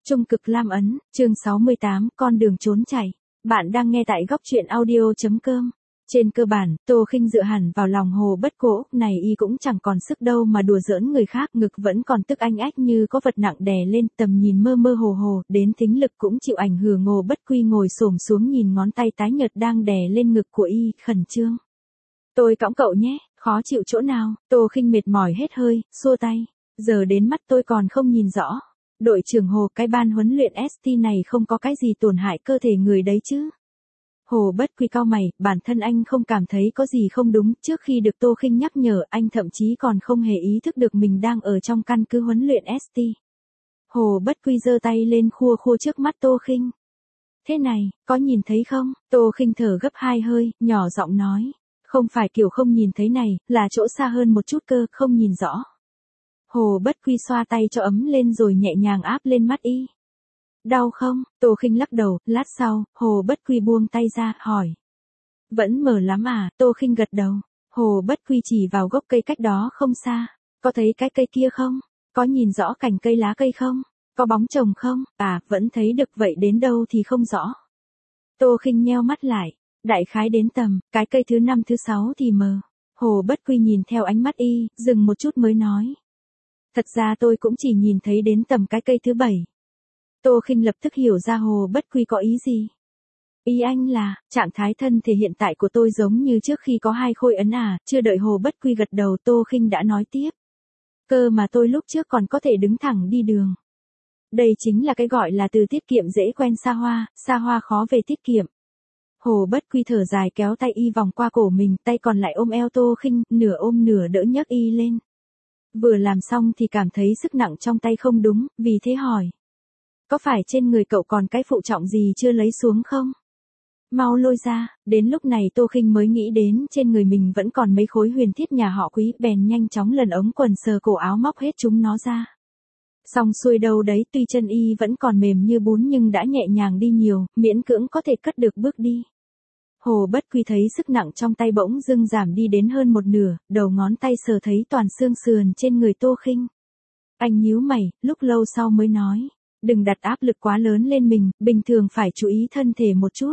Trung cực lam ấn, chương 68, con đường trốn chạy. Bạn đang nghe tại góc truyện audio.com. Trên cơ bản, Tô Khinh dựa hẳn vào lòng Hồ Bất Cô, này y cũng chẳng còn sức đâu mà đùa giỡn người khác, ngực vẫn còn tức anh ách như có vật nặng đè lên, tầm nhìn mơ mơ hồ hồ, đến thính lực cũng chịu ảnh hưởng. Hồ Bất Quy ngồi xổm xuống nhìn ngón tay tái nhợt đang đè lên ngực của y, khẩn trương. Tôi cõng cậu nhé, khó chịu chỗ nào? Tô Khinh mệt mỏi hết hơi, xua tay. Giờ đến mắt tôi còn không nhìn rõ. Đội trưởng Hồ, cái ban huấn luyện ST này không có cái gì tổn hại cơ thể người đấy chứ? Hồ Bất Quy cau mày, bản thân anh không cảm thấy có gì không đúng, trước khi được Tô Khinh nhắc nhở, anh thậm chí còn không hề ý thức được mình đang ở trong căn cứ huấn luyện ST. Hồ Bất Quy giơ tay lên khua khua trước mắt Tô Khinh. Thế này, có nhìn thấy không? Tô Khinh thở gấp hai hơi, nhỏ giọng nói. Không phải kiểu không nhìn thấy này, là chỗ xa hơn một chút cơ, không nhìn rõ. Hồ Bất Quy xoa tay cho ấm lên rồi nhẹ nhàng áp lên mắt y. Đau không? Tô Khinh lắc đầu, lát sau, Hồ Bất Quy buông tay ra, hỏi. Vẫn mờ lắm à? Tô Khinh gật đầu. Hồ Bất Quy chỉ vào gốc cây cách đó không xa. Có thấy cái cây kia không? Có nhìn rõ cành cây lá cây không? Có bóng chồng không? À, vẫn thấy được, vậy đến đâu thì không rõ. Tô Khinh nheo mắt lại. Đại khái đến tầm, cái cây thứ 5 thứ 6 thì mờ. Hồ Bất Quy nhìn theo ánh mắt y, dừng một chút mới nói. Thật ra tôi cũng chỉ nhìn thấy đến tầm cái cây thứ 7. Tô Khinh lập tức hiểu ra Hồ Bất Quy có ý gì. Ý anh là, trạng thái thân thể hiện tại của tôi giống như trước khi có 2 khối ấn à? Chưa đợi Hồ Bất Quy gật đầu, Tô Khinh đã nói tiếp. Cơ mà tôi lúc trước còn có thể đứng thẳng đi đường. Đây chính là cái gọi là từ tiết kiệm dễ quen xa hoa khó về tiết kiệm. Hồ Bất Quy thở dài kéo tay y vòng qua cổ mình, tay còn lại ôm eo Tô Khinh, nửa ôm nửa đỡ nhấc y lên. Vừa làm xong thì cảm thấy sức nặng trong tay không đúng, vì thế hỏi. Có phải trên người cậu còn cái phụ trọng gì chưa lấy xuống không? Mau lôi ra. Đến lúc này Tô Khinh mới nghĩ đến trên người mình vẫn còn mấy khối huyền thiết nhà họ Quý, bèn nhanh chóng lần ống quần sờ cổ áo móc hết chúng nó ra. Xong xuôi đâu đấy, tuy chân y vẫn còn mềm như bún nhưng đã nhẹ nhàng đi nhiều, miễn cưỡng có thể cất được bước đi. Hồ Bất Quy thấy sức nặng trong tay bỗng dưng giảm đi đến hơn một nửa, đầu ngón tay sờ thấy toàn xương sườn trên người Tô Khinh. Anh nhíu mày, lúc lâu sau mới nói, đừng đặt áp lực quá lớn lên mình, bình thường phải chú ý thân thể một chút.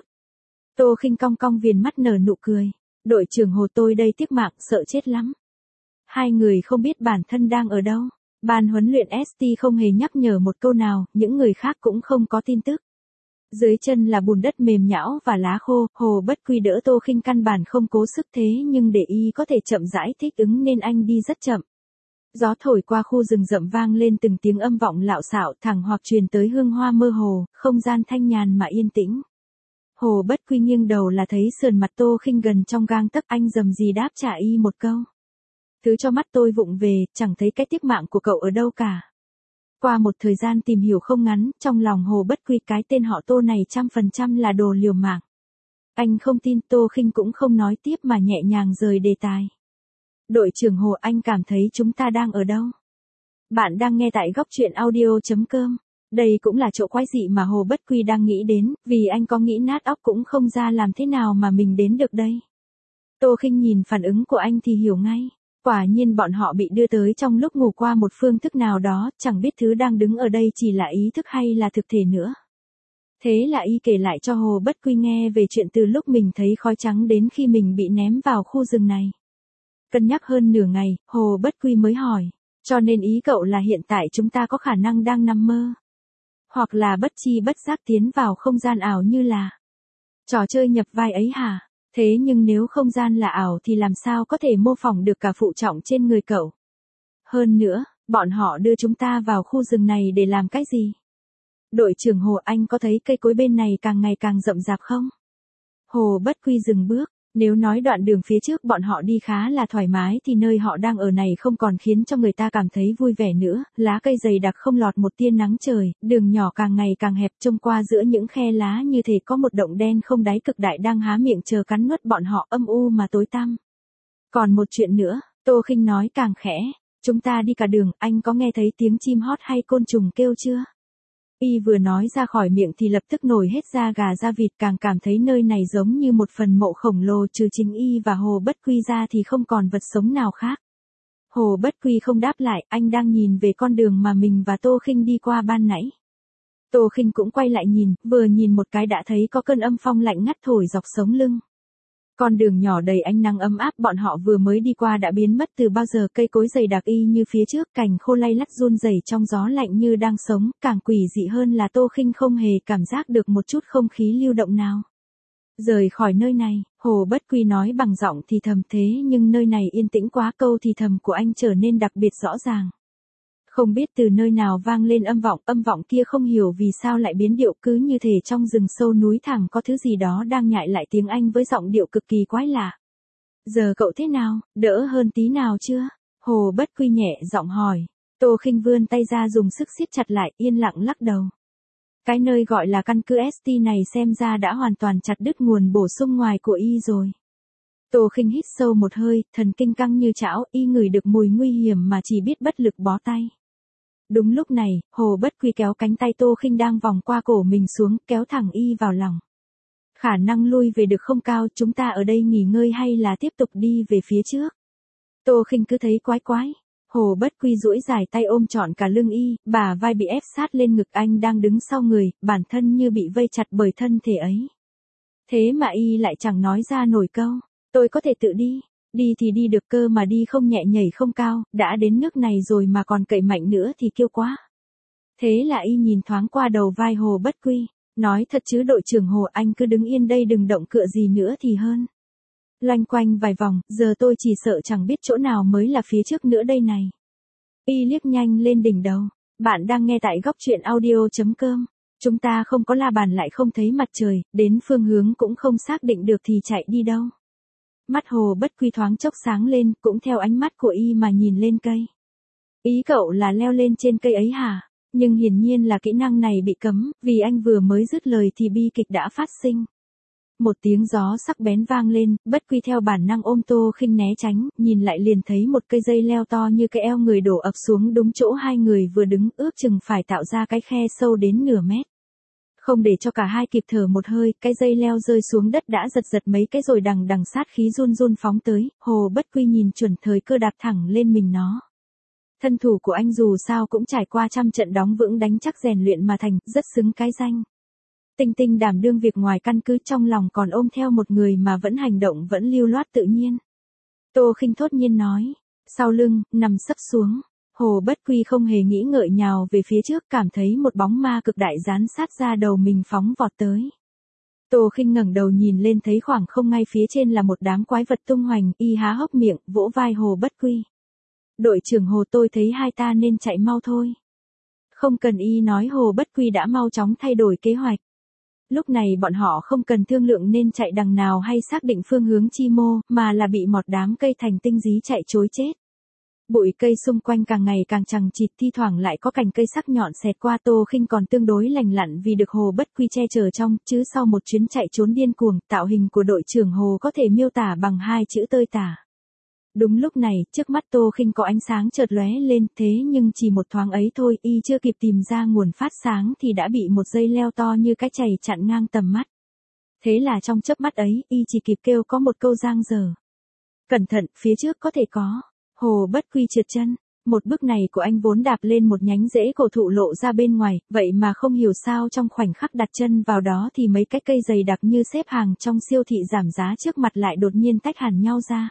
Tô Khinh cong cong viền mắt nở nụ cười, đội trưởng Hồ, tôi đây tiếc mạng, sợ chết lắm. Hai người không biết bản thân đang ở đâu. Ban huấn luyện ST không hề nhắc nhở một câu nào, những người khác cũng không có tin tức. Dưới chân là bùn đất mềm nhão và lá khô, Hồ Bất Quy đỡ Tô Khinh căn bản không cố sức thế nhưng để y có thể chậm rãi thích ứng nên anh đi rất chậm. Gió thổi qua khu rừng rậm vang lên từng tiếng âm vọng lạo xạo, thẳng hoặc truyền tới hương hoa mơ hồ, không gian thanh nhàn mà yên tĩnh. Hồ Bất Quy nghiêng đầu là thấy sườn mặt Tô Khinh gần trong gang tấc, anh rầm rì đáp trả y một câu. Thứ cho mắt tôi vụng về, chẳng thấy cái tiếc mạng của cậu ở đâu cả. Qua một thời gian tìm hiểu không ngắn, trong lòng Hồ Bất Quy cái tên họ Tô này 100% là đồ liều mạng. Anh không tin, Tô Khinh cũng không nói tiếp mà nhẹ nhàng rời đề tài. Đội trưởng Hồ, anh cảm thấy chúng ta đang ở đâu? Bạn đang nghe tại góc truyện audio.com. Đây cũng là chỗ quái dị mà Hồ Bất Quy đang nghĩ đến, vì anh có nghĩ nát óc cũng không ra làm thế nào mà mình đến được đây. Tô Khinh nhìn phản ứng của anh thì hiểu ngay. Quả nhiên bọn họ bị đưa tới trong lúc ngủ qua một phương thức nào đó, chẳng biết thứ đang đứng ở đây chỉ là ý thức hay là thực thể nữa. Thế là y kể lại cho Hồ Bất Quy nghe về chuyện từ lúc mình thấy khói trắng đến khi mình bị ném vào khu rừng này. Cân nhắc hơn nửa ngày, Hồ Bất Quy mới hỏi, cho nên ý cậu là hiện tại chúng ta có khả năng đang nằm mơ. Hoặc là bất chi bất giác tiến vào không gian ảo như là trò chơi nhập vai ấy hả? Thế nhưng nếu không gian là ảo thì làm sao có thể mô phỏng được cả phụ trọng trên người cậu? Hơn nữa, bọn họ đưa chúng ta vào khu rừng này để làm cái gì? Đội trưởng Hồ, anh có thấy cây cối bên này càng ngày càng rậm rạp không? Hồ Bất Quy dừng bước, nếu nói đoạn đường phía trước bọn họ đi khá là thoải mái thì nơi họ đang ở này không còn khiến cho người ta cảm thấy vui vẻ nữa, lá cây dày đặc không lọt một tia nắng trời, đường nhỏ càng ngày càng hẹp, trông qua giữa những khe lá như thể có một động đen không đáy cực đại đang há miệng chờ cắn nuốt bọn họ, âm u mà tối tăm. Còn một chuyện nữa, Tô Khinh nói càng khẽ, chúng ta đi cả đường, anh có nghe thấy tiếng chim hót hay côn trùng kêu chưa? Y vừa nói ra khỏi miệng thì lập tức nổi hết da gà da vịt, càng cảm thấy nơi này giống như một phần mộ khổng lồ, trừ chính y và Hồ Bất Quy ra thì không còn vật sống nào khác. Hồ Bất Quy không đáp lại, anh đang nhìn về con đường mà mình và Tô Khinh đi qua ban nãy. Tô Khinh cũng quay lại nhìn, vừa nhìn một cái đã thấy có cơn âm phong lạnh ngắt thổi dọc sống lưng. Con đường nhỏ đầy ánh nắng ấm áp bọn họ vừa mới đi qua đã biến mất từ bao giờ, cây cối dày đặc y như phía trước, cành khô lay lắt run rẩy trong gió lạnh như đang sống, càng quỷ dị hơn là Tô Khinh không hề cảm giác được một chút không khí lưu động nào. Rời khỏi nơi này, Hồ Bất Quy nói bằng giọng thì thầm, thế nhưng nơi này yên tĩnh quá, câu thì thầm của anh trở nên đặc biệt rõ ràng. Không biết từ nơi nào vang lên âm vọng kia không hiểu vì sao lại biến điệu, cứ như thể trong rừng sâu núi thẳm có thứ gì đó đang nhại lại tiếng Anh với giọng điệu cực kỳ quái lạ. Giờ cậu thế nào, đỡ hơn tí nào chưa? Hồ Bất Quy nhẹ giọng hỏi. Tô Khinh vươn tay ra dùng sức siết chặt lại, yên lặng lắc đầu. Cái nơi gọi là căn cứ ST này xem ra đã hoàn toàn chặt đứt nguồn bổ sung ngoài của y rồi. Tô Khinh hít sâu một hơi, thần kinh căng như chảo, y ngửi được mùi nguy hiểm mà chỉ biết bất lực bó tay. Đúng lúc này, Hồ Bất Quy kéo cánh tay Tô Khinh đang vòng qua cổ mình xuống, kéo thẳng y vào lòng. Khả năng lui về được không cao, chúng ta ở đây nghỉ ngơi hay là tiếp tục đi về phía trước? Tô Khinh cứ thấy quái quái. Hồ Bất Quy duỗi dài tay ôm trọn cả lưng y, bả vai bị ép sát lên ngực anh đang đứng sau người, bản thân như bị vây chặt bởi thân thể ấy. Thế mà y lại chẳng nói ra nổi câu, tôi có thể tự đi. Đi thì đi được cơ mà đi không nhẹ nhảy không cao, đã đến nước này rồi mà còn cậy mạnh nữa thì kiêu quá. Thế là y nhìn thoáng qua đầu vai Hồ Bất Quy, nói thật chứ đội trưởng Hồ, anh cứ đứng yên đây đừng động cựa gì nữa thì hơn. Loanh quanh vài vòng, giờ tôi chỉ sợ chẳng biết chỗ nào mới là phía trước nữa đây này. Y liếc nhanh lên đỉnh đầu, bạn đang nghe tại góc truyện audio.com. Chúng ta không có la bàn lại không thấy mặt trời, đến phương hướng cũng không xác định được thì chạy đi đâu. Mắt Hồ Bất Quy thoáng chốc sáng lên, cũng theo ánh mắt của y mà nhìn lên cây. Ý cậu là leo lên trên cây ấy hả? Nhưng hiển nhiên là kỹ năng này bị cấm, vì anh vừa mới dứt lời thì bi kịch đã phát sinh. Một tiếng gió sắc bén vang lên, Bất Quy theo bản năng ôm Tô Khinh né tránh, nhìn lại liền thấy một cây dây leo to như cái eo người đổ ập xuống đúng chỗ hai người vừa đứng, ước chừng phải tạo ra cái khe sâu đến nửa mét. Không để cho cả hai kịp thở một hơi, cái dây leo rơi xuống đất đã giật giật mấy cái rồi đằng đằng sát khí run run phóng tới, Hồ Bất Quy nhìn chuẩn thời cơ đạp thẳng lên mình nó. Thân thủ của anh dù sao cũng trải qua trăm trận đóng vững đánh chắc rèn luyện mà thành, rất xứng cái danh. Tinh Tinh đảm đương việc ngoài căn cứ, trong lòng còn ôm theo một người mà vẫn hành động vẫn lưu loát tự nhiên. Tô Khinh thốt nhiên nói, sau lưng, nằm sấp xuống. Hồ Bất Quy không hề nghĩ ngợi nhào về phía trước, cảm thấy một bóng ma cực đại dán sát ra đầu mình phóng vọt tới. Tô Khinh ngẩng đầu nhìn lên thấy khoảng không ngay phía trên là một đám quái vật tung hoành, y há hốc miệng, vỗ vai Hồ Bất Quy. Đội trưởng Hồ, tôi thấy hai ta nên chạy mau thôi. Không cần y nói, Hồ Bất Quy đã mau chóng thay đổi kế hoạch. Lúc này bọn họ không cần thương lượng nên chạy đằng nào hay xác định phương hướng chi mô, mà là bị một đám cây thành tinh dí chạy trối chết. Bụi cây xung quanh càng ngày càng chằng chịt, thi thoảng lại có cành cây sắc nhọn xẹt qua. Tô Khinh còn tương đối lành lặn vì được Hồ Bất Quy che chở trong, chứ sau một chuyến chạy trốn điên cuồng, tạo hình của đội trưởng Hồ có thể miêu tả bằng hai chữ tơi tả. Đúng lúc này, trước mắt Tô Khinh có ánh sáng chợt lóe lên, thế nhưng chỉ một thoáng ấy thôi, y chưa kịp tìm ra nguồn phát sáng thì đã bị một dây leo to như cái chày chặn ngang tầm mắt. Thế là trong chớp mắt ấy, y chỉ kịp kêu có một câu giang dở. Cẩn thận, phía trước có thể có. Hồ Bất Quy trượt chân. Một bước này của anh vốn đạp lên một nhánh rễ cổ thụ lộ ra bên ngoài, vậy mà không hiểu sao trong khoảnh khắc đặt chân vào đó thì mấy cái cây dày đặc như xếp hàng trong siêu thị giảm giá trước mặt lại đột nhiên tách hẳn nhau ra.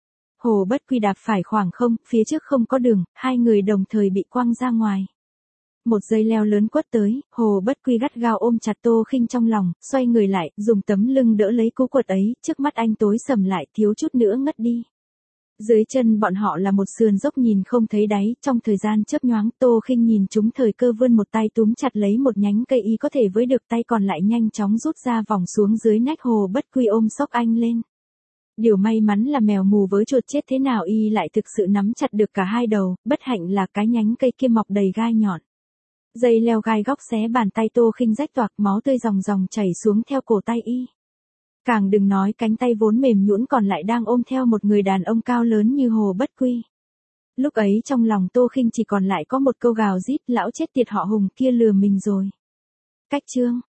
Hồ Bất Quy đạp phải khoảng không, phía trước không có đường, hai người đồng thời bị quăng ra ngoài. Một dây leo lớn quất tới, Hồ Bất Quy gắt gao ôm chặt Tô Khinh trong lòng, xoay người lại, dùng tấm lưng đỡ lấy cú quật ấy, trước mắt anh tối sầm lại, thiếu chút nữa ngất đi. Dưới chân bọn họ là một sườn dốc nhìn không thấy đáy, trong thời gian chớp nhoáng, Tô Khinh nhìn chúng thời cơ vươn một tay túm chặt lấy một nhánh cây y có thể với được, tay còn lại nhanh chóng rút ra vòng xuống dưới nách Hồ Bất Quy ôm xốc anh lên. Điều may mắn là mèo mù với chuột chết thế nào y lại thực sự nắm chặt được cả hai đầu, bất hạnh là cái nhánh cây kia mọc đầy gai nhọn. Dây leo gai góc xé bàn tay Tô Khinh rách toạc, máu tươi ròng ròng chảy xuống theo cổ tay y. Càng đừng nói cánh tay vốn mềm nhũn còn lại đang ôm theo một người đàn ông cao lớn như Hồ Bất Quy. Lúc ấy trong lòng Tô Khinh chỉ còn lại có một câu gào rít, lão chết tiệt họ Hùng kia lừa mình rồi. Cách chương